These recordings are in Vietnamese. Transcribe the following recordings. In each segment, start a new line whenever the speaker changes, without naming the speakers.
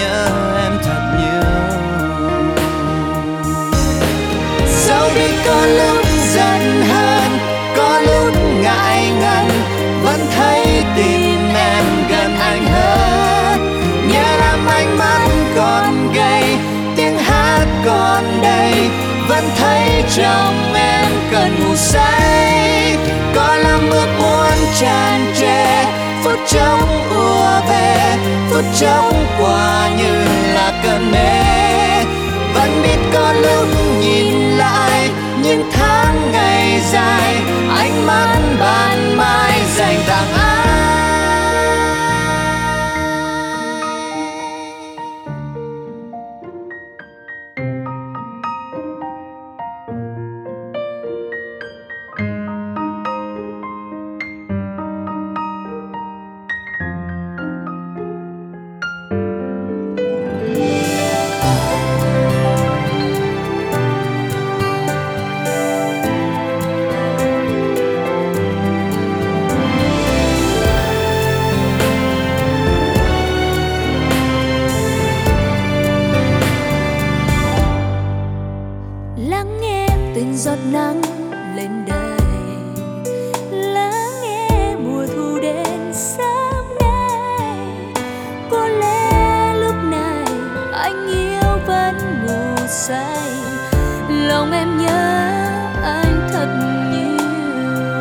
nhớ em thật nhiều. Dẫu biết có lúc giận hơn, có lúc ngại ngần, vẫn thấy tim em gần anh hơn. Nhớ làm ánh mắt còn gầy, tiếng hát còn đầy, vẫn thấy trong em cần ngủ say. Có lắm ước muốn tràn trề, phút chốc ùa về, phút chốc qua như là cơn mê. Vẫn biết có lúc nhìn lại những tháng ngày dài, ánh mắt ban mai dành tặng ai.
Lắng nghe từng giọt nắng lên đời, lắng nghe mùa thu đến sớm nay. Có lẽ lúc này anh yêu vẫn ngủ say, lòng em nhớ anh thật nhiều.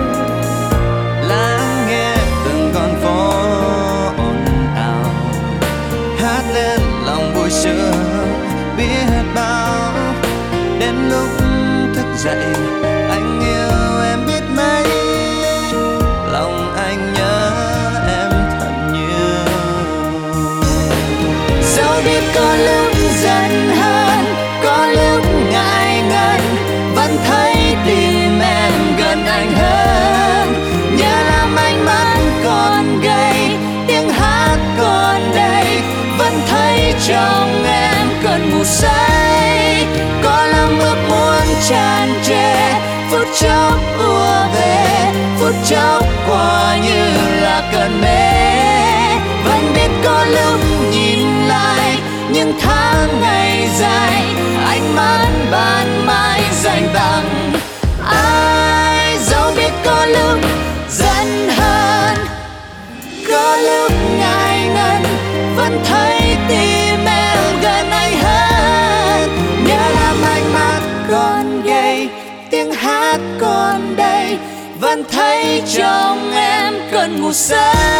Lắng nghe từng con phố ồn ào, hát lên lòng vui sướng biết bao. Đến lúc thức dậy anh yêu em biết mấy, lòng anh nhớ em thật nhiều. Dẫu biết có lúc giận hơn, có lúc ngại ngần, vẫn thấy tim em gần anh hơn. Nhớ làm ánh mắt còn gầy, tiếng hát còn đầy, vẫn thấy trong em cần ngủ say. Có lắm ước muốn tràn trề, phút chốc ùa về, phút chốc qua như là cơn mê. Vẫn biết có lúc nhìn lại những tháng ngày dài, ánh mắt ban mai dành tặng ai. Dẫu biết có lúc giận hơn, có lúc ngại ngần, vẫn thấy tim em gần anh hơn. Nhớ làm ánh mắt còn gầy, tiếng hát còn đầy, vẫn thấy trong em cần ngủ say.